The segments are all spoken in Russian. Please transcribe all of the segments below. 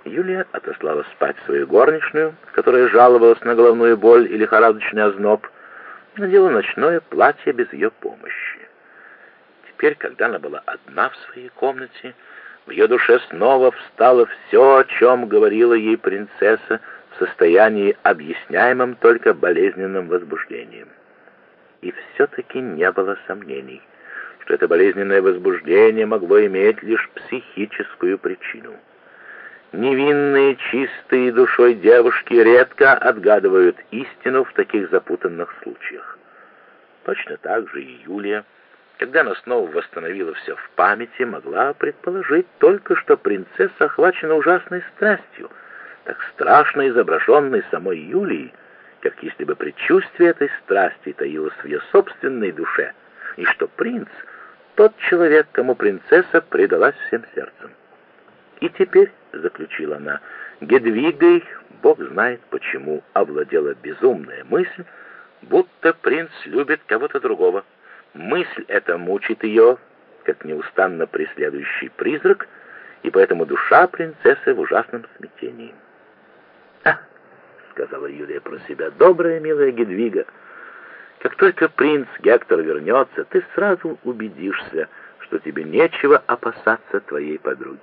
Юлия отослала спать свою горничную, которая жаловалась на головную боль и лихорадочный озноб, надела ночное платье без ее помощи. Теперь, когда она была одна в своей комнате, в ее душе снова встало все, о чем говорила ей принцесса, в состоянии, объясняемом только болезненным возбуждением. И все-таки не было сомнений, что это болезненное возбуждение могло иметь лишь психическую причину. Невинные, чистые душой девушки редко отгадывают истину в таких запутанных случаях. Точно так же и Юлия, когда она снова восстановила все в памяти, могла предположить только, что принцесса охвачена ужасной страстью, так страшно изображенной самой Юлией, как если бы предчувствие этой страсти таилось в ее собственной душе, и что принц — тот человек, кому принцесса предалась всем сердцем. И теперь, — заключила она, — Гедвигой, бог знает почему, овладела безумная мысль, будто принц любит кого-то другого. Мысль эта мучит ее, как неустанно преследующий призрак, и поэтому душа принцессы в ужасном смятении. «А!» — сказала Юлия про себя, — «добрая, милая Гедвига, как только принц Гектор вернется, ты сразу убедишься, что тебе нечего опасаться твоей подруги».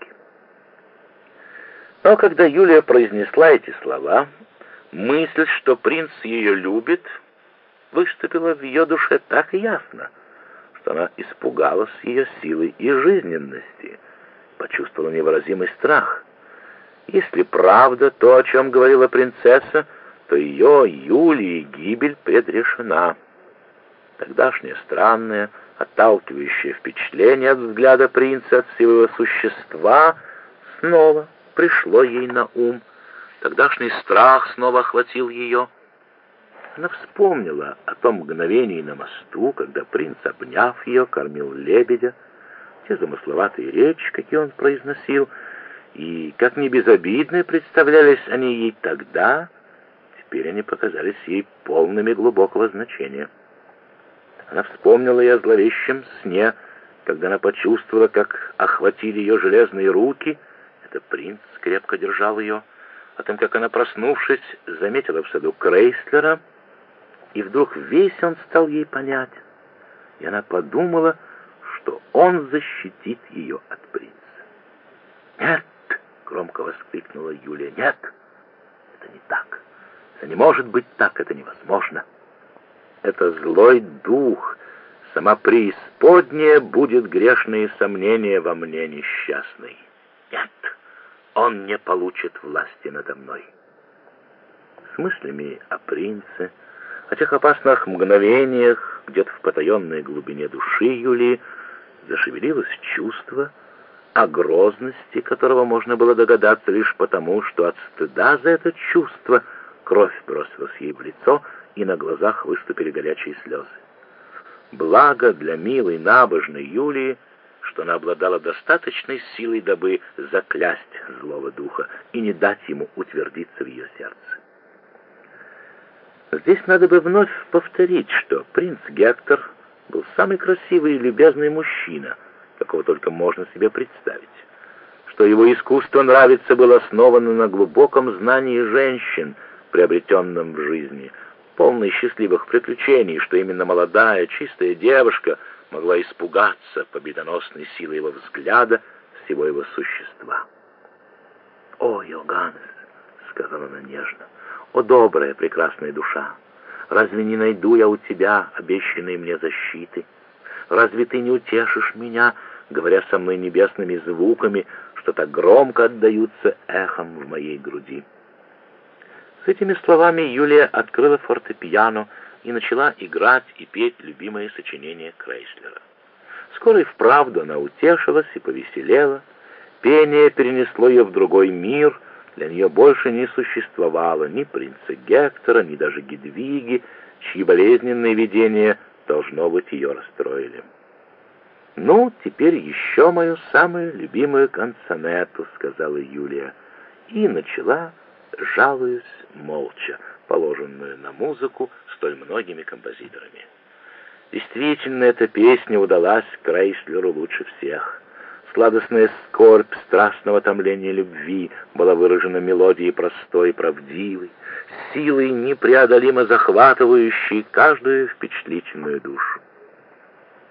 Но когда Юлия произнесла эти слова, мысль, что принц ее любит, выступила в ее душе так ясно, что она испугалась ее силы и жизненности, почувствовала невыразимый страх. Если правда то, о чем говорила принцесса, то ее, Юлии, гибель предрешена. Тогдашнее странное, отталкивающее впечатление от взгляда принца, от всего его существа, снова пришло ей на ум. Тогдашний страх снова охватил ее. Она вспомнила о том мгновении на мосту, когда принц, обняв ее, кормил лебедя, те замысловатые речи, какие он произносил, и как небезобидны представлялись они ей тогда, теперь они показались ей полными глубокого значения. Она вспомнила и о зловещем сне, когда она почувствовала, как охватили ее железные руки, это принц крепко держал ее, о том, как она, проснувшись, заметила в саду Крейслера, и вдруг весь он стал ей понятен, и она подумала, что он защитит ее от принца. «Нет!» — громко воскликнула Юлия. «Нет! Это не так! Это не может быть так! Это невозможно! Это злой дух! Сама преисподняя будет грешные сомнения во мне несчастной! Нет! Он не получит власти надо мной!» С мыслями о принце, о тех опасных мгновениях, где-то в потаенной глубине души Юлии зашевелилось чувство, о грозности которого можно было догадаться лишь потому, что от стыда за это чувство кровь бросилась ей в лицо, и на глазах выступили горячие слезы. Благо для милой, набожной Юлии, что она обладала достаточной силой, дабы заклясть злого духа и не дать ему утвердиться в ее сердце. Здесь надо бы вновь повторить, что принц Гектор был самый красивый и любезный мужчина, какого только можно себе представить, что его искусство нравиться было основано на глубоком знании женщин, приобретенном в жизни, полной счастливых приключений, что именно молодая, чистая девушка могла испугаться победоносной силы его взгляда, всего его существа. «О, Йоганнес!» — сказала она нежно. «О, добрая, прекрасная душа! Разве не найду я у тебя обещанной мне защиты? Разве ты не утешишь меня, говоря со мной небесными звуками, что так громко отдаются эхом в моей груди?» С этими словами Юлия открыла фортепиано и начала играть и петь любимое сочинение Крейслера. Скоро и вправду она утешилась и повеселела. Пение перенесло ее в другой мир. Для нее больше не существовало ни принца Гектора, ни даже Гедвиги, чьи болезненные видения, должно быть, ее расстроили. «Ну, теперь еще мою самую любимую кансонету», — сказала Юлия, и начала, жалуясь молча, положенную на музыку столь многими композиторами. Действительно, эта песня удалась Крейслеру лучше всех. Сладостная скорбь страстного томления любви была выражена мелодией простой и правдивой, силой непреодолимо захватывающей каждую впечатлительную душу.